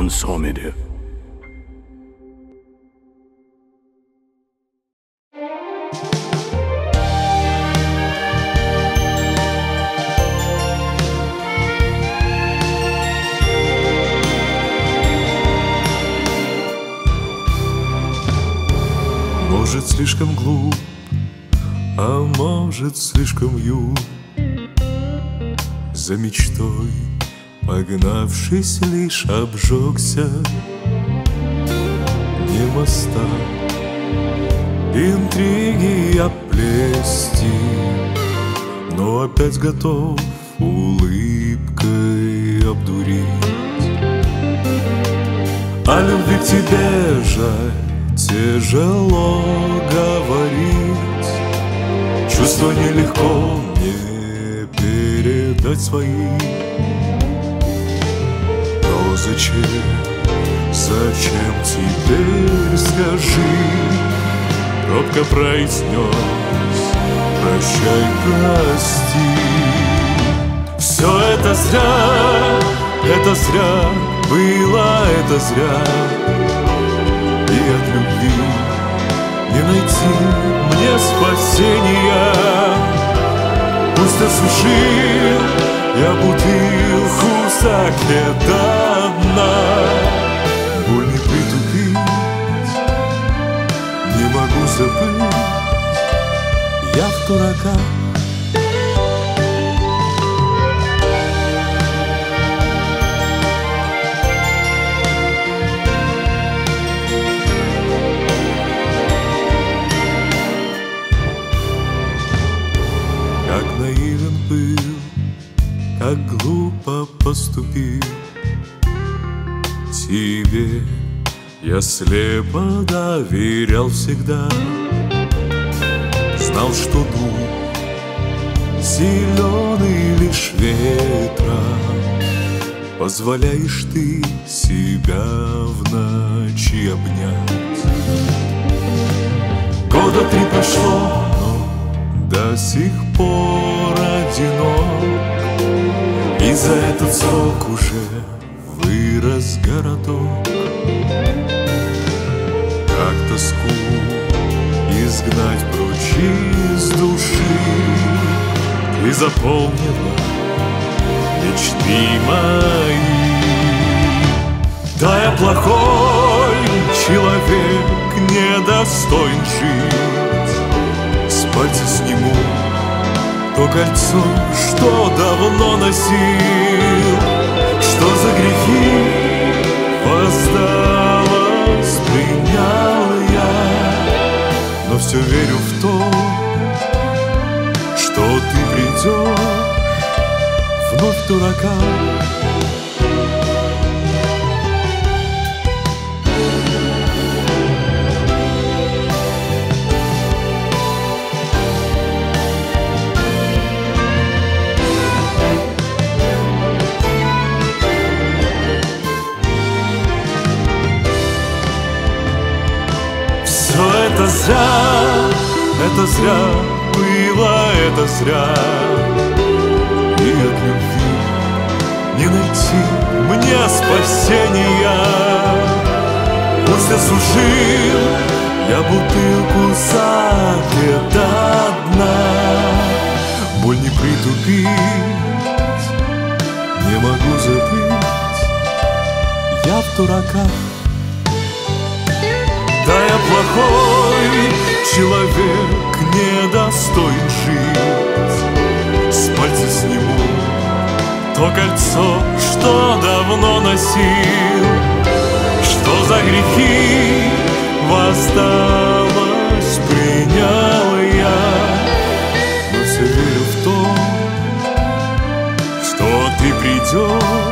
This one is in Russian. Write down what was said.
Консомере. Может, слишком глуп, а может, слишком юн, за мечтой, погнавшись, лишь обжегся. Не моста, интриги оплести, но опять готов улыбкой обдурить. О любви к тебе жаль, тяжело говорить, чувства нелегко мне передать свои. Но зачем теперь, скажи? Робко произнес: прощай, прости. Все это зря, было это зря. И от любви не найти мне спасения. Пусть осушил я бутылку саке до дна. Боль не притупить, не могу забыть, я в дураках. Как наивен был, как глупо поступил. Тебе я слепо доверял всегда. Знал, что дух зеленый лишь ветром. Позволяешь ты себя в ночи обнять. Года 3 прошло, но до сих пор одинок. И за этот срок уже вырос городок. Как тоску изгнать прочь из души, ты заполнила мечты мои. Да, я плохой человек, недостоин жить. С пальца сниму то кольцо, что давно носил. Что за грехи воздалось, принял я. Но все верю в то, что ты придешь вновь дурака. Это зря, было это зря. И от любви не найти мне спасения. Пусть осушил я бутылку саке до дна. Боль не притупить, не могу забыть, я в дураках. Да, я плохой человек, недостоин жить. С пальца сниму то кольцо, что давно носил. Что за грехи воздалось, принял я. Но все верю в то, что ты придешь